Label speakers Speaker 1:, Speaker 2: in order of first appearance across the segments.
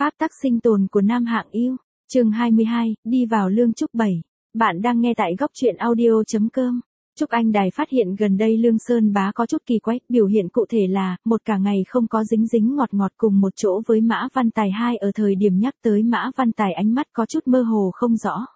Speaker 1: Pháp tắc sinh tồn của Nam Hạng Yêu, chương 22, đi vào Lương Trúc 7. Bạn đang nghe tại góc truyện audio.com. Trúc Anh Đài phát hiện gần đây Lương Sơn Bá có chút kỳ quái, biểu hiện cụ thể là, một cả ngày không có dính dính ngọt ngọt cùng một chỗ với Mã Văn Tài. Hai ở thời điểm nhắc tới Mã Văn Tài ánh mắt có chút mơ hồ không rõ.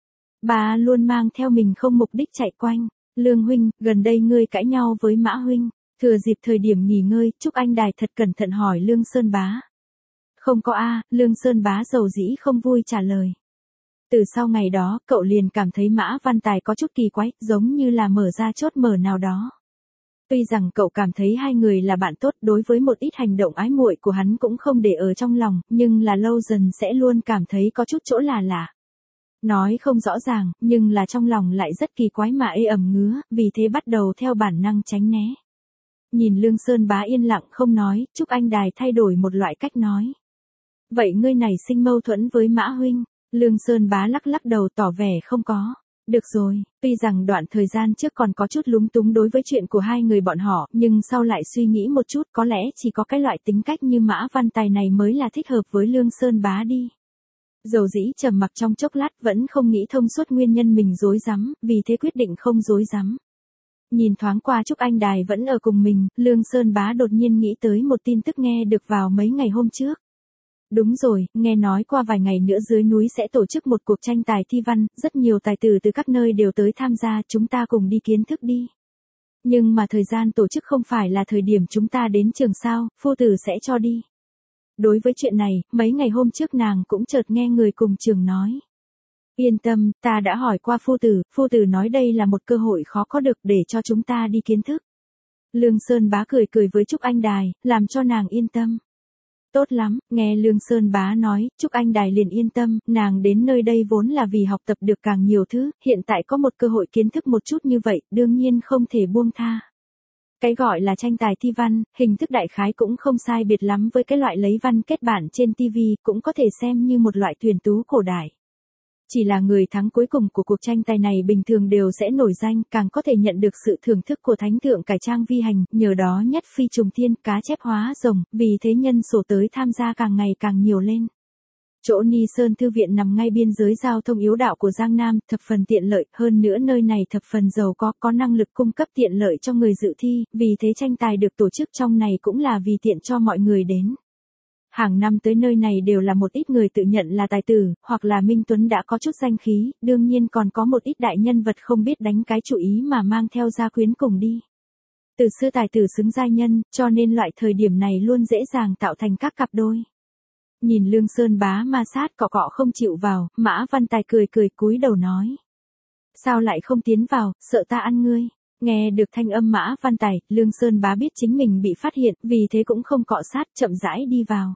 Speaker 1: Bà luôn mang theo mình không mục đích chạy quanh. Lương huynh, gần đây ngươi cãi nhau với Mã huynh. Thừa dịp thời điểm nghỉ ngơi, Trúc Anh Đài thật cẩn thận hỏi Lương Sơn Bá. Không có a, Lương Sơn Bá dầu dĩ không vui trả lời. Từ sau ngày đó, cậu liền cảm thấy Mã Văn Tài có chút kỳ quái, giống như là mở ra chốt mở nào đó. Tuy rằng cậu cảm thấy hai người là bạn tốt, đối với một ít hành động ái muội của hắn cũng không để ở trong lòng, nhưng là lâu dần sẽ luôn cảm thấy có chút chỗ là lạ. Nói không rõ ràng, nhưng là trong lòng lại rất kỳ quái mà ê ẩm ngứa, vì thế bắt đầu theo bản năng tránh né. Nhìn Lương Sơn Bá yên lặng không nói, Trúc Anh Đài thay đổi một loại cách nói. Vậy ngươi này sinh mâu thuẫn với Mã huynh? Lương Sơn Bá lắc lắc đầu tỏ vẻ không có. Được rồi, tuy rằng đoạn thời gian trước còn có chút lúng túng đối với chuyện của hai người bọn họ, nhưng sau lại suy nghĩ một chút có lẽ chỉ có cái loại tính cách như Mã Văn Tài này mới là thích hợp với Lương Sơn Bá đi. Dầu dĩ trầm mặc trong chốc lát vẫn không nghĩ thông suốt nguyên nhân mình rối rắm, vì thế quyết định không rối rắm. Nhìn thoáng qua Trúc Anh Đài vẫn ở cùng mình, Lương Sơn Bá đột nhiên nghĩ tới một tin tức nghe được vào mấy ngày hôm trước. Đúng rồi, nghe nói qua vài ngày nữa dưới núi sẽ tổ chức một cuộc tranh tài thi văn, rất nhiều tài tử từ các nơi đều tới tham gia, chúng ta cùng đi kiến thức đi. Nhưng mà thời gian tổ chức không phải là thời điểm chúng ta đến trường sao, phu tử sẽ cho đi. Đối với chuyện này, mấy ngày hôm trước nàng cũng chợt nghe người cùng trường nói. Yên tâm, ta đã hỏi qua phu tử nói đây là một cơ hội khó có được để cho chúng ta đi kiến thức. Lương Sơn Bá cười cười với Trúc Anh Đài, làm cho nàng yên tâm. Tốt lắm, nghe Lương Sơn Bá nói, Trúc Anh Đài liền yên tâm, nàng đến nơi đây vốn là vì học tập được càng nhiều thứ, hiện tại có một cơ hội kiến thức một chút như vậy, đương nhiên không thể buông tha. Cái gọi là tranh tài thi văn, hình thức đại khái cũng không sai biệt lắm với cái loại lấy văn kết bản trên TV, cũng có thể xem như một loại tuyển tú cổ đại. Chỉ là người thắng cuối cùng của cuộc tranh tài này bình thường đều sẽ nổi danh, càng có thể nhận được sự thưởng thức của thánh thượng cải trang vi hành, nhờ đó nhất phi trùng thiên, cá chép hóa rồng, vì thế nhân số tới tham gia càng ngày càng nhiều lên. Chỗ Ni Sơn Thư viện nằm ngay biên giới giao thông yếu đạo của Giang Nam, thập phần tiện lợi, hơn nữa nơi này thập phần giàu có năng lực cung cấp tiện lợi cho người dự thi, vì thế tranh tài được tổ chức trong này cũng là vì tiện cho mọi người đến. Hàng năm tới nơi này đều là một ít người tự nhận là tài tử, hoặc là minh tuấn đã có chút danh khí, đương nhiên còn có một ít đại nhân vật không biết đánh cái chủ ý mà mang theo gia quyến cùng đi. Từ xưa tài tử xứng giai nhân, cho nên loại thời điểm này luôn dễ dàng tạo thành các cặp đôi. Nhìn Lương Sơn Bá ma sát cọ không chịu vào, Mã Văn Tài cười cúi đầu nói. Sao lại không tiến vào, sợ ta ăn ngươi. Nghe được thanh âm Mã Văn Tài, Lương Sơn Bá biết chính mình bị phát hiện, vì thế cũng không cọ sát, chậm rãi đi vào.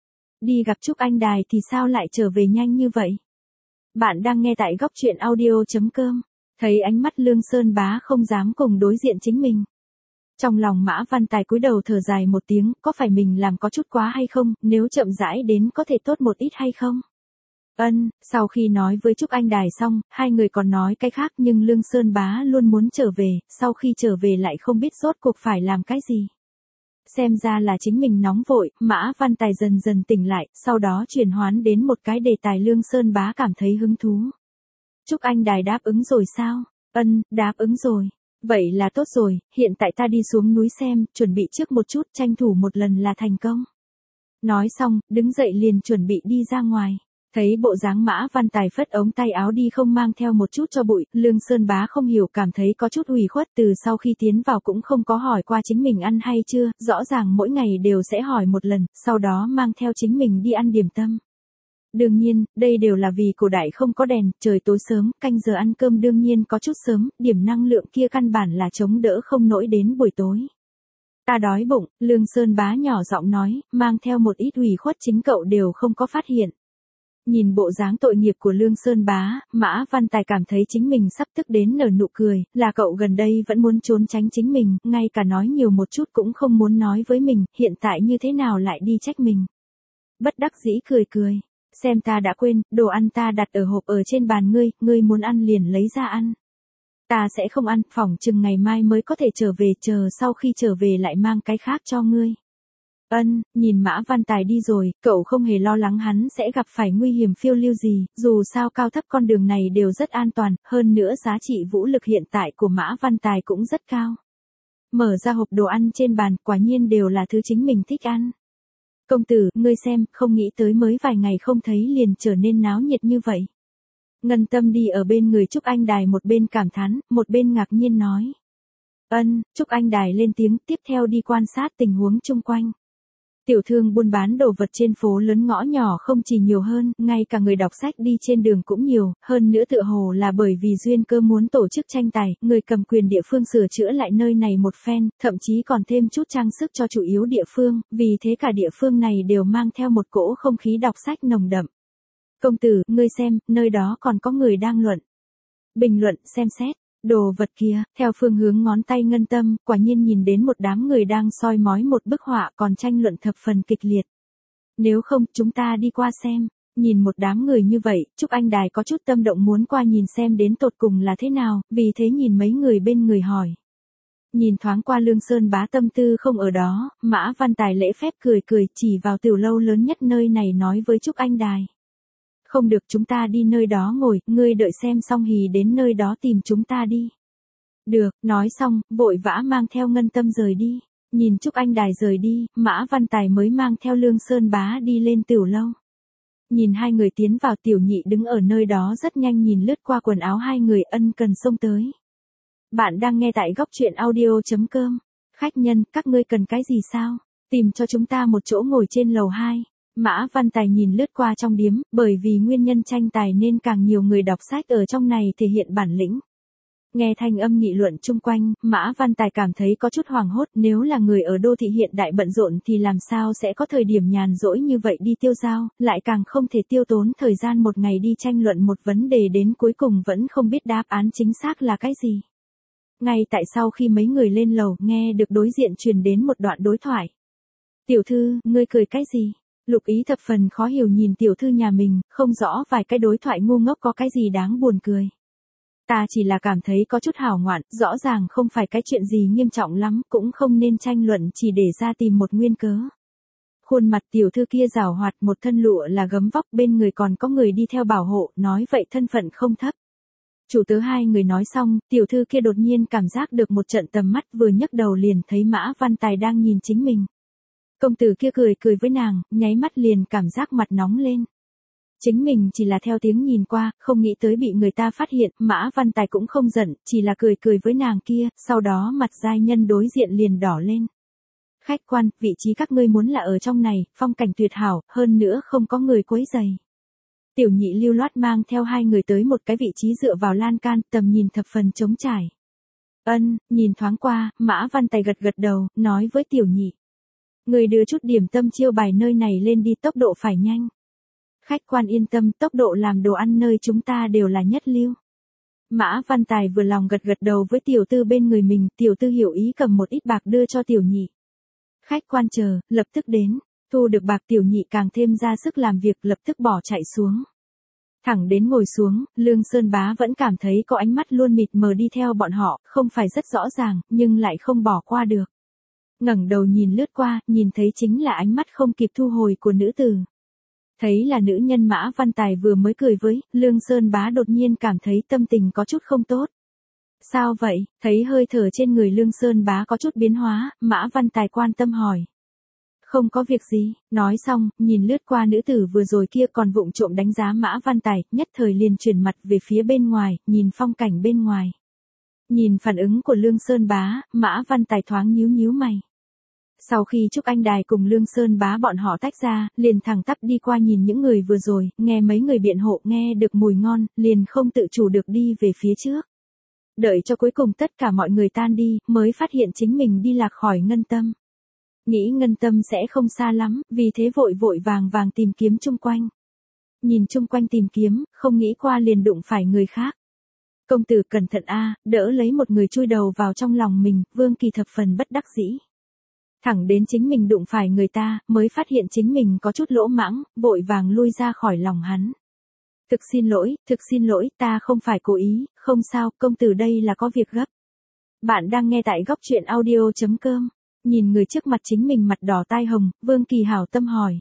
Speaker 1: Đi gặp Trúc Anh Đài thì sao lại trở về nhanh như vậy? Bạn đang nghe tại góc truyện audio.com. Thấy ánh mắt Lương Sơn Bá không dám cùng đối diện chính mình. Trong lòng Mã Văn Tài cúi đầu thở dài một tiếng, có phải mình làm có chút quá hay không, nếu chậm rãi đến có thể tốt một ít hay không? Sau khi nói với Trúc Anh Đài xong, hai người còn nói cái khác nhưng Lương Sơn Bá luôn muốn trở về, sau khi trở về lại không biết rốt cuộc phải làm cái gì. Xem ra là chính mình nóng vội, Mã Văn Tài dần dần tỉnh lại, sau đó chuyển hoán đến một cái đề tài Lương Sơn Bá cảm thấy hứng thú. Trúc Anh Đài đáp ứng rồi sao? Đáp ứng rồi. Vậy là tốt rồi, hiện tại ta đi xuống núi xem, chuẩn bị trước một chút, tranh thủ một lần là thành công. Nói xong, đứng dậy liền chuẩn bị đi ra ngoài. Thấy bộ dáng Mã Văn Tài phất ống tay áo đi không mang theo một chút cho bụi, Lương Sơn Bá không hiểu cảm thấy có chút ủy khuất, từ sau khi tiến vào cũng không có hỏi qua chính mình ăn hay chưa, rõ ràng mỗi ngày đều sẽ hỏi một lần, sau đó mang theo chính mình đi ăn điểm tâm. Đương nhiên, đây đều là vì cổ đại không có đèn, trời tối sớm, canh giờ ăn cơm đương nhiên có chút sớm, điểm năng lượng kia căn bản là chống đỡ không nổi đến buổi tối. Ta đói bụng, Lương Sơn Bá nhỏ giọng nói, mang theo một ít ủy khuất chính cậu đều không có phát hiện. Nhìn bộ dáng tội nghiệp của Lương Sơn Bá, Mã Văn Tài cảm thấy chính mình sắp tức đến nở nụ cười, là cậu gần đây vẫn muốn trốn tránh chính mình, ngay cả nói nhiều một chút cũng không muốn nói với mình, hiện tại như thế nào lại đi trách mình. Bất đắc dĩ cười. Xem ta đã quên, đồ ăn ta đặt ở hộp ở trên bàn ngươi muốn ăn liền lấy ra ăn. Ta sẽ không ăn, phỏng chừng ngày mai mới có thể trở về, chờ sau khi trở về lại mang cái khác cho ngươi. Nhìn Mã Văn Tài đi rồi, cậu không hề lo lắng hắn sẽ gặp phải nguy hiểm phiêu lưu gì, dù sao cao thấp con đường này đều rất an toàn, hơn nữa giá trị vũ lực hiện tại của Mã Văn Tài cũng rất cao. Mở ra hộp đồ ăn trên bàn, quả nhiên đều là thứ chính mình thích ăn. Công tử, ngươi xem, không nghĩ tới mới vài ngày không thấy liền trở nên náo nhiệt như vậy. Ngân Tâm đi ở bên người Trúc Anh Đài, một bên cảm thán, một bên ngạc nhiên nói. Trúc Anh Đài lên tiếng, tiếp theo đi quan sát tình huống chung quanh. Tiểu thương buôn bán đồ vật trên phố lớn ngõ nhỏ không chỉ nhiều hơn, ngay cả người đọc sách đi trên đường cũng nhiều, hơn nữa tựa hồ là bởi vì duyên cơ muốn tổ chức tranh tài, người cầm quyền địa phương sửa chữa lại nơi này một phen, thậm chí còn thêm chút trang sức cho chủ yếu địa phương, vì thế cả địa phương này đều mang theo một cỗ không khí đọc sách nồng đậm. Công tử, ngươi xem, nơi đó còn có người đang bình luận, xem xét. Đồ vật kia, theo phương hướng ngón tay Ngân Tâm, quả nhiên nhìn đến một đám người đang soi mói một bức họa còn tranh luận thập phần kịch liệt. Nếu không, chúng ta đi qua xem. Nhìn một đám người như vậy, Trúc Anh Đài có chút tâm động muốn qua nhìn xem đến tột cùng là thế nào, vì thế nhìn mấy người bên người hỏi. Nhìn thoáng qua Lương Sơn Bá tâm tư không ở đó, Mã Văn Tài lễ phép cười chỉ vào tiểu lâu lớn nhất nơi này nói với Trúc Anh Đài. Không được, chúng ta đi nơi đó ngồi, ngươi đợi xem xong hì đến nơi đó tìm chúng ta đi. Được, nói xong, vội vã mang theo Ngân Tâm rời đi. Nhìn Trúc Anh Đài rời đi, Mã Văn Tài mới mang theo Lương Sơn Bá đi lên tiểu lâu. Nhìn hai người tiến vào, Tiểu Nhị đứng ở nơi đó rất nhanh nhìn lướt qua quần áo hai người, ân cần xông tới. Bạn đang nghe tại góc truyện audio.com. Khách nhân, các ngươi cần cái gì sao? Tìm cho chúng ta một chỗ ngồi trên lầu 2. Mã Văn Tài nhìn lướt qua trong điếm, bởi vì nguyên nhân tranh tài nên càng nhiều người đọc sách ở trong này thể hiện bản lĩnh. Nghe thanh âm nghị luận chung quanh, Mã Văn Tài cảm thấy có chút hoảng hốt, nếu là người ở đô thị hiện đại bận rộn thì làm sao sẽ có thời điểm nhàn rỗi như vậy đi tiêu dao, lại càng không thể tiêu tốn thời gian một ngày đi tranh luận một vấn đề đến cuối cùng vẫn không biết đáp án chính xác là cái gì. Ngay tại sau khi mấy người lên lầu, nghe được đối diện truyền đến một đoạn đối thoại. Tiểu thư, ngươi cười cái gì? Lục Ý thập phần khó hiểu nhìn tiểu thư nhà mình, không rõ vài cái đối thoại ngu ngốc có cái gì đáng buồn cười. Ta chỉ là cảm thấy có chút hảo ngoạn, rõ ràng không phải cái chuyện gì nghiêm trọng lắm, cũng không nên tranh luận chỉ để ra tìm một nguyên cớ. Khuôn mặt tiểu thư kia giảo hoạt, một thân lụa là gấm vóc, bên người còn có người đi theo bảo hộ, nói vậy thân phận không thấp. Chủ tớ hai người nói xong, tiểu thư kia đột nhiên cảm giác được một trận tầm mắt, vừa nhấc đầu liền thấy Mã Văn Tài đang nhìn chính mình. Công tử kia cười với nàng, nháy mắt liền cảm giác mặt nóng lên. Chính mình chỉ là theo tiếng nhìn qua, không nghĩ tới bị người ta phát hiện, Mã Văn Tài cũng không giận, chỉ là cười với nàng kia, sau đó mặt giai nhân đối diện liền đỏ lên. Khách quan, vị trí các ngươi muốn là ở trong này, phong cảnh tuyệt hảo, hơn nữa không có người quấy rầy. Tiểu Nhị lưu loát mang theo hai người tới một cái vị trí dựa vào lan can, tầm nhìn thập phần trống trải. Nhìn thoáng qua, Mã Văn Tài gật đầu, nói với Tiểu Nhị. Người đưa chút điểm tâm chiêu bài nơi này lên đi, tốc độ phải nhanh. Khách quan yên tâm, tốc độ làm đồ ăn nơi chúng ta đều là nhất lưu. Mã Văn Tài vừa lòng gật đầu với tiểu tư bên người mình, tiểu tư hiểu ý cầm một ít bạc đưa cho Tiểu Nhị. Khách quan chờ, lập tức đến. Thu được bạc, Tiểu Nhị càng thêm ra sức làm việc, lập tức bỏ chạy xuống. Thẳng đến ngồi xuống, Lương Sơn Bá vẫn cảm thấy có ánh mắt luôn mịt mờ đi theo bọn họ, không phải rất rõ ràng, nhưng lại không bỏ qua được. Ngẩng đầu nhìn lướt qua, nhìn thấy chính là ánh mắt không kịp thu hồi của nữ tử. Thấy là nữ nhân Mã Văn Tài vừa mới cười với, Lương Sơn Bá đột nhiên cảm thấy tâm tình có chút không tốt. Sao vậy? Thấy hơi thở trên người Lương Sơn Bá có chút biến hóa, Mã Văn Tài quan tâm hỏi. Không có việc gì, nói xong, nhìn lướt qua nữ tử vừa rồi kia còn vụng trộm đánh giá Mã Văn Tài, nhất thời liền chuyển mặt về phía bên ngoài, nhìn phong cảnh bên ngoài. Nhìn phản ứng của Lương Sơn Bá, Mã Văn Tài thoáng nhíu mày. Sau khi Trúc Anh Đài cùng Lương Sơn Bá bọn họ tách ra, liền thẳng tắp đi qua nhìn những người vừa rồi, nghe mấy người biện hộ, nghe được mùi ngon, liền không tự chủ được đi về phía trước. Đợi cho cuối cùng tất cả mọi người tan đi, mới phát hiện chính mình đi lạc khỏi Ngân Tâm. Nghĩ Ngân Tâm sẽ không xa lắm, vì thế vội vàng tìm kiếm chung quanh. Nhìn chung quanh tìm kiếm, không nghĩ qua liền đụng phải người khác. Công tử cẩn thận a, đỡ lấy một người chui đầu vào trong lòng mình, Vương Kỳ thập phần bất đắc dĩ. Thẳng đến chính mình đụng phải người ta, mới phát hiện chính mình có chút lỗ mãng, vội vàng lui ra khỏi lòng hắn. Thực xin lỗi, ta không phải cố ý, không sao, công tử đây là có việc gấp. Bạn đang nghe tại góc truyện audio.com. Nhìn người trước mặt chính mình mặt đỏ tai hồng, Vương Kỳ hảo tâm hỏi.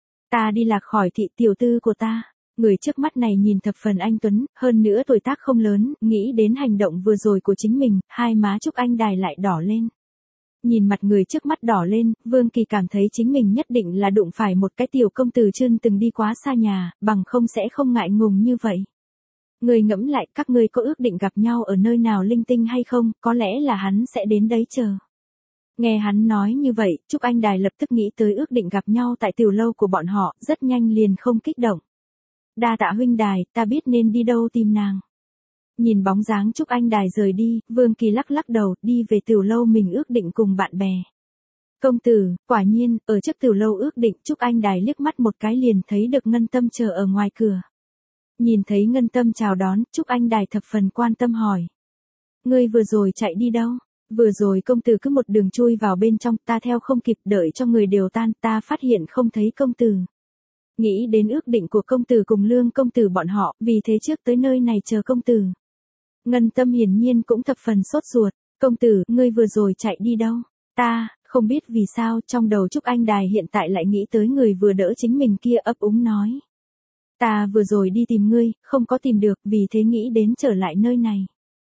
Speaker 1: Ta đi lạc khỏi thị tiểu tư của ta. Người trước mắt này nhìn thập phần anh tuấn, hơn nữa tuổi tác không lớn, nghĩ đến hành động vừa rồi của chính mình, hai má Trúc Anh Đài lại đỏ lên. Nhìn mặt người trước mắt đỏ lên, Vương Kỳ cảm thấy chính mình nhất định là đụng phải một cái tiểu công tử chưa từng đi quá xa nhà, bằng không sẽ không ngại ngùng như vậy. Người ngẫm lại, các ngươi có ước định gặp nhau ở nơi nào linh tinh hay không, có lẽ là hắn sẽ đến đấy chờ. Nghe hắn nói như vậy, Trúc Anh Đài lập tức nghĩ tới ước định gặp nhau tại tiểu lâu của bọn họ, rất nhanh liền không kích động. Đa tạ huynh đài, ta biết nên đi đâu tìm nàng. Nhìn bóng dáng Trúc Anh Đài rời đi, Vương Kỳ lắc lắc đầu, đi về tiểu lâu mình ước định cùng bạn bè. Công tử, quả nhiên, ở trước tiểu lâu ước định, Trúc Anh Đài liếc mắt một cái liền thấy được Ngân Tâm chờ ở ngoài cửa. Nhìn thấy Ngân Tâm chào đón, Trúc Anh Đài thập phần quan tâm hỏi. Ngươi vừa rồi chạy đi đâu? Vừa rồi công tử cứ một đường chui vào bên trong, ta theo không kịp, đợi cho người đều tan, ta phát hiện không thấy công tử. Nghĩ đến ước định của công tử cùng Lương công tử bọn họ, vì thế trước tới nơi này chờ công tử. Ngân Tâm hiển nhiên cũng thập phần sốt ruột. Công tử, ngươi vừa rồi chạy đi đâu? Ta, không biết vì sao, trong đầu Trúc Anh Đài hiện tại lại nghĩ tới người vừa đỡ chính mình kia, ấp úng nói. Ta vừa rồi đi tìm ngươi, không có tìm được, vì thế nghĩ đến trở lại nơi này.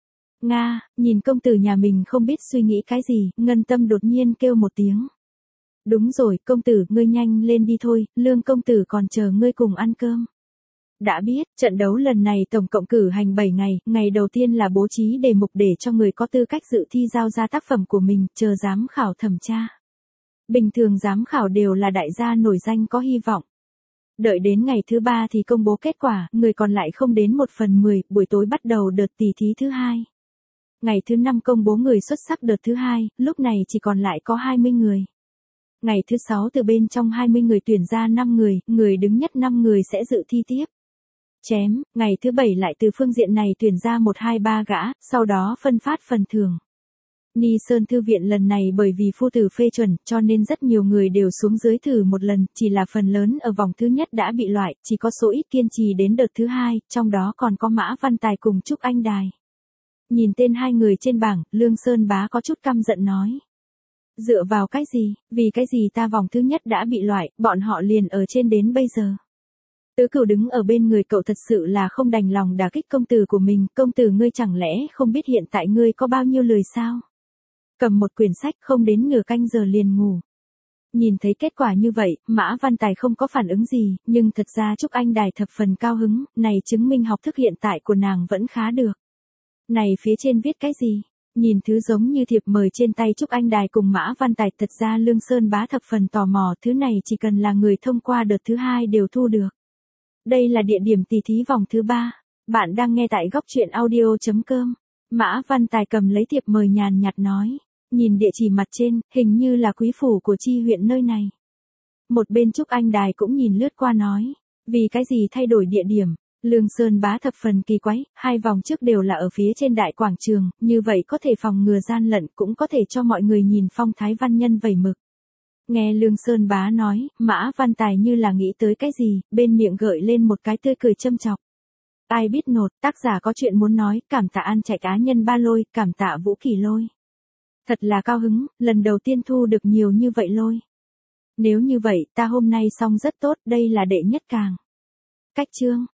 Speaker 1: Nga, nhìn công tử nhà mình không biết suy nghĩ cái gì, Ngân Tâm đột nhiên kêu một tiếng. Đúng rồi, công tử, ngươi nhanh lên đi thôi, Lương công tử còn chờ ngươi cùng ăn cơm. Đã biết, trận đấu lần này tổng cộng cử hành 7 ngày, ngày đầu tiên là bố trí đề mục để cho người có tư cách dự thi giao ra tác phẩm của mình, chờ giám khảo thẩm tra. Bình thường giám khảo đều là đại gia nổi danh có hy vọng. Đợi đến ngày thứ 3 thì công bố kết quả, người còn lại không đến 1/10, buổi tối bắt đầu đợt tỷ thí thứ 2. Ngày thứ 5 công bố người xuất sắc đợt thứ 2, lúc này chỉ còn lại có 20 người. Ngày thứ 6 từ bên trong 20 người tuyển ra 5 người, người đứng nhất 5 người sẽ dự thi tiếp. Chém, ngày thứ 7 lại từ phương diện này tuyển ra 1 2 3 gã, sau đó phân phát phần thưởng. Ni Sơn Thư viện lần này bởi vì phu tử phê chuẩn, cho nên rất nhiều người đều xuống dưới thử một lần, chỉ là phần lớn ở vòng thứ nhất đã bị loại, chỉ có số ít kiên trì đến đợt thứ 2, trong đó còn có Mã Văn Tài cùng Trúc Anh Đài. Nhìn tên hai người trên bảng, Lương Sơn Bá có chút căm giận nói. Dựa vào cái gì, vì cái gì ta vòng thứ nhất đã bị loại, bọn họ liền ở trên đến bây giờ. Tứ Cửu đứng ở bên người cậu thật sự là không đành lòng đả kích công tử của mình, công tử ngươi chẳng lẽ không biết hiện tại ngươi có bao nhiêu lười sao? Cầm một quyển sách không đến nửa canh giờ liền ngủ. Nhìn thấy kết quả như vậy, Mã Văn Tài không có phản ứng gì, nhưng thật ra Trúc Anh Đài thập phần cao hứng, này chứng minh học thức hiện tại của nàng vẫn khá được. Này phía trên viết cái gì? Nhìn thứ giống như thiệp mời trên tay Trúc Anh Đài cùng Mã Văn Tài, thật ra Lương Sơn Bá thập phần tò mò, thứ này chỉ cần là người thông qua đợt thứ 2 đều thu được. Đây là địa điểm tỷ thí vòng thứ 3. Bạn đang nghe tại góc truyện audio.com. Mã Văn Tài cầm lấy thiệp mời nhàn nhạt nói. Nhìn địa chỉ mặt trên, hình như là quý phủ của chi huyện nơi này. Một bên Trúc Anh Đài cũng nhìn lướt qua nói. Vì cái gì thay đổi địa điểm? Lương Sơn Bá thập phần kỳ quái, 2 vòng trước đều là ở phía trên đại quảng trường, như vậy có thể phòng ngừa gian lận, cũng có thể cho mọi người nhìn phong thái văn nhân vẩy mực. Nghe Lương Sơn Bá nói, Mã Văn Tài như là nghĩ tới cái gì, bên miệng gợi lên một cái tươi cười châm chọc. Ai biết nột, tác giả có chuyện muốn nói, cảm tạ An Trạch Cá Nhân Ba Lôi, cảm tạ Vũ Kỳ Lôi. Thật là cao hứng, lần đầu tiên thu được nhiều như vậy lôi. Nếu như vậy, ta hôm nay xong rất tốt, đây là đệ nhất càng. Cách chương.